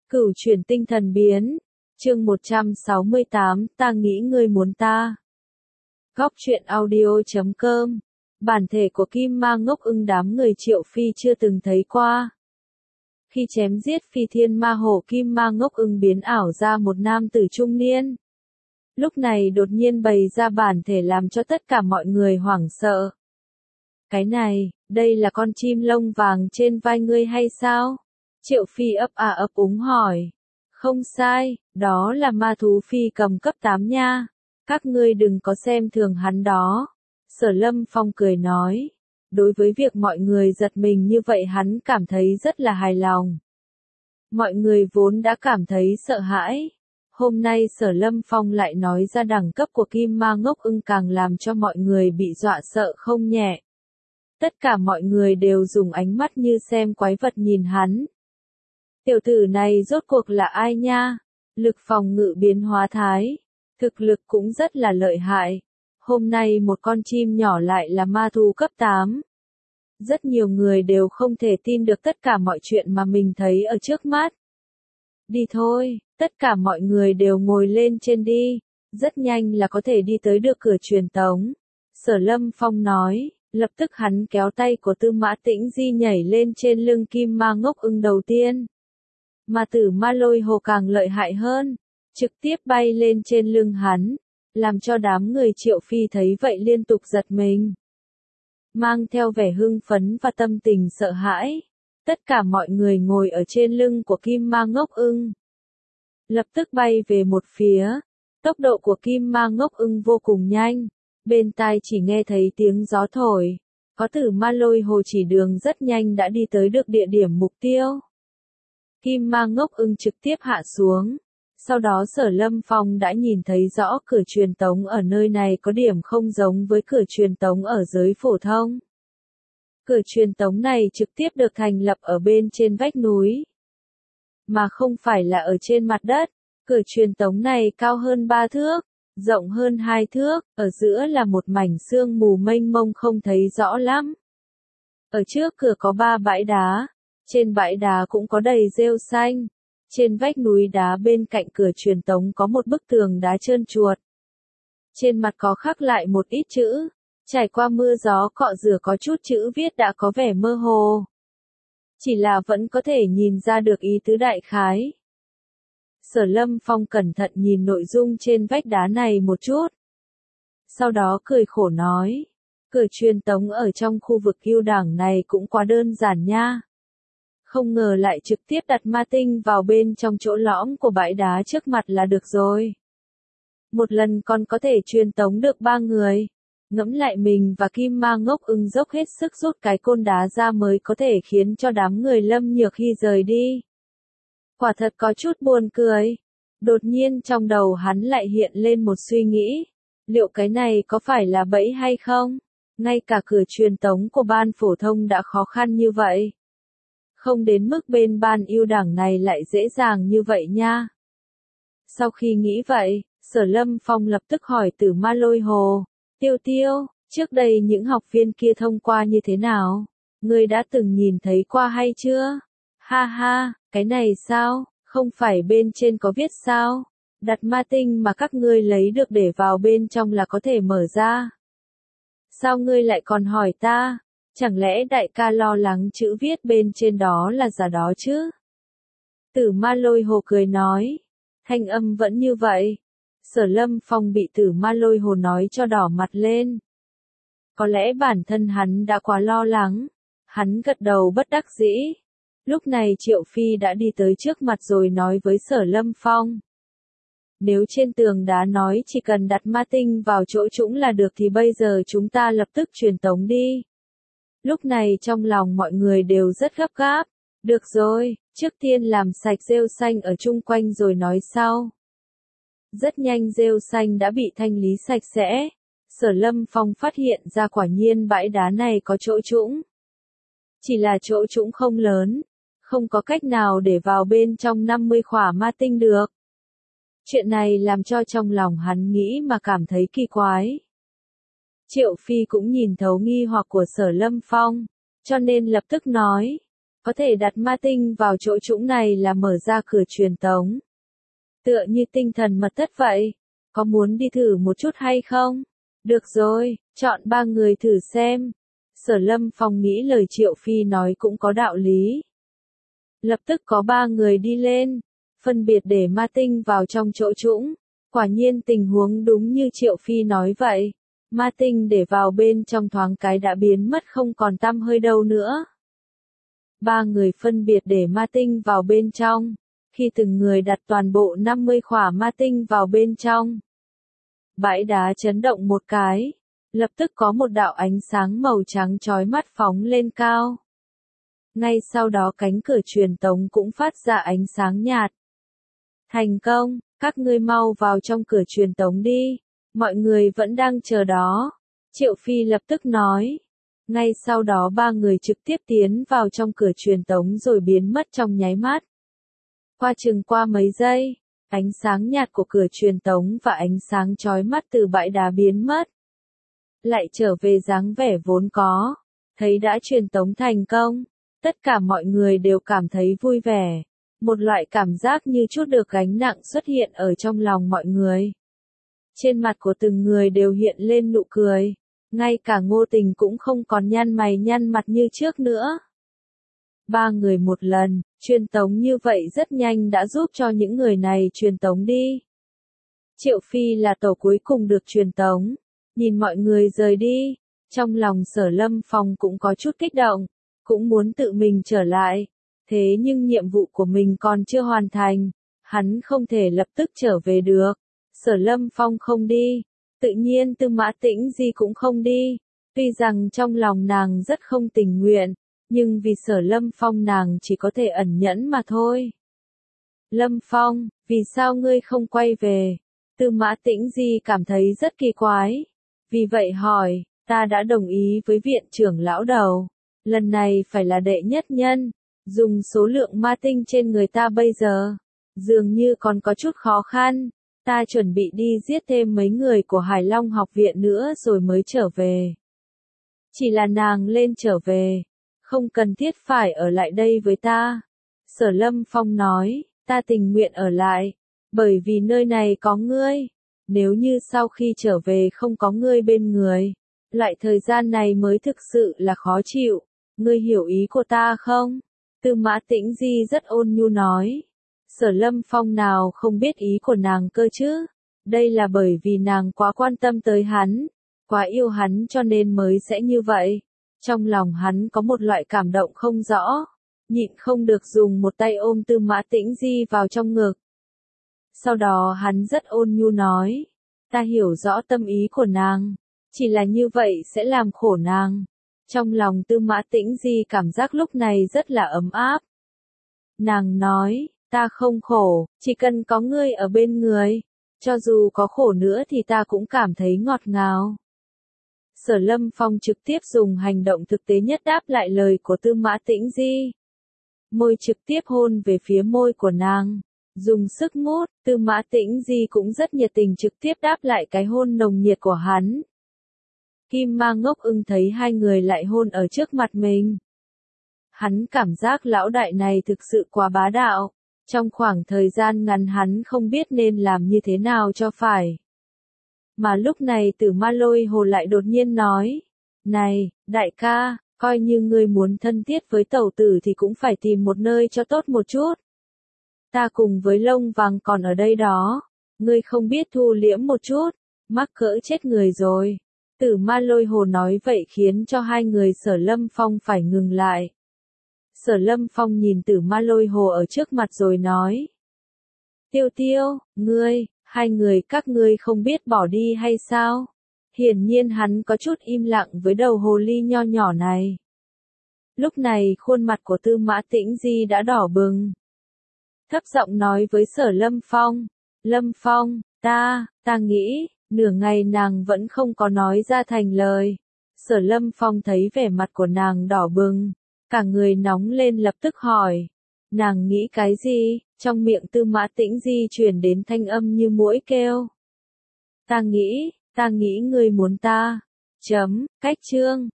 Cửu chuyển tinh thần biến. Chương 168, ta nghĩ ngươi muốn ta. Góc truyện audio.com. Bản thể của Kim Ma Ngốc Ưng đám người Triệu Phi chưa từng thấy qua. Khi chém giết Phi Thiên Ma Hổ, Kim Ma Ngốc Ưng biến ảo ra một nam tử trung niên. Lúc này đột nhiên bày ra bản thể làm cho tất cả mọi người hoảng sợ. Cái này, đây là con chim lông vàng trên vai ngươi hay sao? Triệu Phi ấp úng hỏi. Không sai, đó là ma thú phi cầm cấp 8 nha. Các ngươi đừng có xem thường hắn đó. Sở Lâm Phong cười nói. Đối với việc mọi người giật mình như vậy hắn cảm thấy rất là hài lòng. Mọi người vốn đã cảm thấy sợ hãi. Hôm nay Sở Lâm Phong lại nói ra đẳng cấp của Kim Ma Ngốc Ưng càng làm cho mọi người bị dọa sợ không nhẹ. Tất cả mọi người đều dùng ánh mắt như xem quái vật nhìn hắn. Tiểu tử này rốt cuộc là ai nha? Lực phòng ngự biến hóa thái. Thực lực cũng rất là lợi hại. Hôm nay một con chim nhỏ lại là ma thú cấp 8. Rất nhiều người đều không thể tin được tất cả mọi chuyện mà mình thấy ở trước mắt. Đi thôi, tất cả mọi người đều ngồi lên trên đi. Rất nhanh là có thể đi tới được cửa truyền tống. Sở Lâm Phong nói, lập tức hắn kéo tay của Tư Mã Tĩnh Di nhảy lên trên lưng Kim Ma Ngốc Ưng đầu tiên. Mà Tử Ma Lôi Hồ càng lợi hại hơn, trực tiếp bay lên trên lưng hắn, làm cho đám người Triệu Phi thấy vậy liên tục giật mình. Mang theo vẻ hưng phấn và tâm tình sợ hãi, tất cả mọi người ngồi ở trên lưng của Kim Ma Ngốc Ưng. Lập tức bay về một phía, tốc độ của Kim Ma Ngốc Ưng vô cùng nhanh, bên tai chỉ nghe thấy tiếng gió thổi, có Tử Ma Lôi Hồ chỉ đường rất nhanh đã đi tới được địa điểm mục tiêu. Kim Ma Ngốc Ưng trực tiếp hạ xuống. Sau đó Sở Lâm Phong đã nhìn thấy rõ cửa truyền tống ở nơi này có điểm không giống với cửa truyền tống ở giới phổ thông. Cửa truyền tống này trực tiếp được thành lập ở bên trên vách núi, mà không phải là ở trên mặt đất. Cửa truyền tống này cao hơn 3 thước, rộng hơn 2 thước, ở giữa là một mảnh sương mù mênh mông không thấy rõ lắm. Ở trước cửa có 3 bãi đá. Trên bãi đá cũng có đầy rêu xanh. Trên vách núi đá bên cạnh cửa truyền tống có một bức tường đá trơn truột. Trên mặt có khắc lại một ít chữ. Trải qua mưa gió cọ rửa có chút chữ viết đã có vẻ mơ hồ. Chỉ là vẫn có thể nhìn ra được ý tứ đại khái. Sở Lâm Phong cẩn thận nhìn nội dung trên vách đá này một chút. Sau đó cười khổ nói. Cửa truyền tống ở trong khu vực Cưu Đảng này cũng quá đơn giản nha. Không ngờ lại trực tiếp đặt ma tinh vào bên trong chỗ lõm của bãi đá trước mặt là được rồi. Một lần còn có thể truyền tống được 3 người. Ngẫm lại mình và Kim Ma Ngốc Ưng dốc hết sức rút cái côn đá ra mới có thể khiến cho đám người Lâm Nhược Hy rời đi. Quả thật có chút buồn cười. Đột nhiên trong đầu hắn lại hiện lên một suy nghĩ. Liệu cái này có phải là bẫy hay không? Ngay cả cửa truyền tống của ban phổ thông đã khó khăn như vậy. Không đến mức bên ban yêu đảng này lại dễ dàng như vậy nha. Sau khi nghĩ vậy, Sở Lâm Phong lập tức hỏi Tử Ma Lôi Hồ. Tiêu Tiêu, trước đây những học viên kia thông qua như thế nào? Ngươi đã từng nhìn thấy qua hay chưa? Ha ha, cái này sao? Không phải bên trên có viết sao? Đặt ma tinh mà các ngươi lấy được để vào bên trong là có thể mở ra. Sao ngươi lại còn hỏi ta? Chẳng lẽ đại ca lo lắng chữ viết bên trên đó là giả đó chứ? Tử Ma Lôi Hồ cười nói. Thanh âm vẫn như vậy. Sở Lâm Phong bị Tử Ma Lôi Hồ nói cho đỏ mặt lên. Có lẽ bản thân hắn đã quá lo lắng. Hắn gật đầu bất đắc dĩ. Lúc này Triệu Phi đã đi tới trước mặt rồi nói với Sở Lâm Phong. Nếu trên tường đá nói chỉ cần đặt ma tinh vào chỗ trũng là được thì bây giờ chúng ta lập tức truyền tống đi. Lúc này trong lòng mọi người đều rất gấp gáp. Được rồi, trước tiên làm sạch rêu xanh ở chung quanh rồi nói sau. Rất nhanh rêu xanh đã bị thanh lý sạch sẽ. Sở Lâm Phong phát hiện ra quả nhiên bãi đá này có chỗ trũng. Chỉ là chỗ trũng không lớn. Không có cách nào để vào bên trong 50 khỏa ma tinh được. Chuyện này làm cho trong lòng hắn nghĩ mà cảm thấy kỳ quái. Triệu Phi cũng nhìn thấu nghi hoặc của Sở Lâm Phong, cho nên lập tức nói, Có thể đặt ma tinh vào chỗ trũng này là mở ra cửa truyền tống. Tựa như tinh thần mật thất vậy. Có muốn đi thử một chút hay không? Được rồi, chọn 3 người thử xem. Sở Lâm Phong nghĩ lời Triệu Phi nói cũng có đạo lý. Lập tức có 3 người đi lên, phân biệt để ma tinh vào trong chỗ trũng. Quả nhiên tình huống đúng như Triệu Phi nói vậy. Ma tinh để vào bên trong thoáng cái đã biến mất không còn tăm hơi đâu nữa. 3 người phân biệt để ma tinh vào bên trong. Khi từng người đặt toàn bộ 50 khỏa ma tinh vào bên trong, bãi đá chấn động một cái, lập tức có một đạo ánh sáng màu trắng chói mắt phóng lên cao. Ngay sau đó cánh cửa truyền tống cũng phát ra ánh sáng nhạt. Thành công, các ngươi mau vào trong cửa truyền tống đi, mọi người vẫn đang chờ đó. Triệu Phi lập tức nói. Ngay sau đó 3 người trực tiếp tiến vào trong cửa truyền tống rồi biến mất trong nháy mắt. Qua mấy giây, ánh sáng nhạt của cửa truyền tống và ánh sáng chói mắt từ bãi đá biến mất. Lại trở về dáng vẻ vốn có, thấy đã truyền tống thành công, tất cả mọi người đều cảm thấy vui vẻ. Một loại cảm giác như chút được gánh nặng xuất hiện ở trong lòng mọi người. Trên mặt của từng người đều hiện lên nụ cười, ngay cả Ngô Tình cũng không còn nhăn mày nhăn mặt như trước nữa. 3 người một lần, truyền tống như vậy rất nhanh đã giúp cho những người này truyền tống đi. Triệu Phi là tổ cuối cùng được truyền tống, nhìn mọi người rời đi, trong lòng Sở Lâm Phong cũng có chút kích động, cũng muốn tự mình trở lại, thế nhưng nhiệm vụ của mình còn chưa hoàn thành, hắn không thể lập tức trở về được. Sở Lâm Phong không đi, tự nhiên Tư Mã Tĩnh Di cũng không đi, tuy rằng trong lòng nàng rất không tình nguyện, nhưng vì Sở Lâm Phong nàng chỉ có thể ẩn nhẫn mà thôi. Lâm Phong, vì sao ngươi không quay về? Tư Mã Tĩnh Di cảm thấy rất kỳ quái, vì vậy hỏi, ta đã đồng ý với viện trưởng lão đầu, lần này phải là đệ nhất nhân, dùng số lượng ma tinh trên người ta bây giờ, dường như còn có chút khó khăn. Ta chuẩn bị đi giết thêm mấy người của Hải Long học viện nữa rồi mới trở về. Chỉ là nàng lên trở về, không cần thiết phải ở lại đây với ta. Sở Lâm Phong nói, ta tình nguyện ở lại, bởi vì nơi này có ngươi. Nếu như sau khi trở về không có ngươi bên người, loại thời gian này mới thực sự là khó chịu. Ngươi hiểu ý của ta không? Tư Mã Tĩnh Di rất ôn nhu nói. Sở Lâm Phong nào không biết ý của nàng cơ chứ? Đây là bởi vì nàng quá quan tâm tới hắn, quá yêu hắn cho nên mới sẽ như vậy. Trong lòng hắn có một loại cảm động không rõ, nhịn không được dùng một tay ôm Tư Mã Tĩnh Di vào trong ngực. Sau đó hắn rất ôn nhu nói, ta hiểu rõ tâm ý của nàng, chỉ là như vậy sẽ làm khổ nàng. Trong lòng Tư Mã Tĩnh Di cảm giác lúc này rất là ấm áp. Nàng nói, ta không khổ, chỉ cần có ngươi ở bên người, cho dù có khổ nữa thì ta cũng cảm thấy ngọt ngào. Sở Lâm Phong trực tiếp dùng hành động thực tế nhất đáp lại lời của Tư Mã Tĩnh Di. Môi trực tiếp hôn về phía môi của nàng, dùng sức mút, Tư Mã Tĩnh Di cũng rất nhiệt tình trực tiếp đáp lại cái hôn nồng nhiệt của hắn. Kim Ma Ngốc Ưng thấy hai người lại hôn ở trước mặt mình. Hắn cảm giác lão đại này thực sự quá bá đạo. Trong khoảng thời gian ngắn hắn không biết nên làm như thế nào cho phải. Mà lúc này Tử Ma Lôi Hồ lại đột nhiên nói. Này, đại ca, coi như ngươi muốn thân thiết với tẩu tử thì cũng phải tìm một nơi cho tốt một chút. Ta cùng với Lông Vàng còn ở đây đó. Ngươi không biết thu liễm một chút, mắc cỡ chết người rồi. Tử Ma Lôi Hồ nói vậy khiến cho hai người Sở Lâm Phong phải ngừng lại. Sở Lâm Phong nhìn Tử Ma Lôi Hồ ở trước mặt rồi nói. Tiêu Tiêu, ngươi, hai người các ngươi không biết bỏ đi hay sao? Hiển nhiên hắn có chút im lặng với đầu hồ ly nho nhỏ này. Lúc này khuôn mặt của Tư Mã Tĩnh Di đã đỏ bừng. Thấp giọng nói với Sở Lâm Phong. Lâm Phong, ta nghĩ, nửa ngày nàng vẫn không có nói ra thành lời. Sở Lâm Phong thấy vẻ mặt của nàng đỏ bừng. Cả người nóng lên lập tức hỏi. Nàng nghĩ cái gì? Trong miệng Tư Mã Tĩnh Di truyền đến thanh âm như muỗi kêu. Ta nghĩ ngươi muốn ta. Cách chương.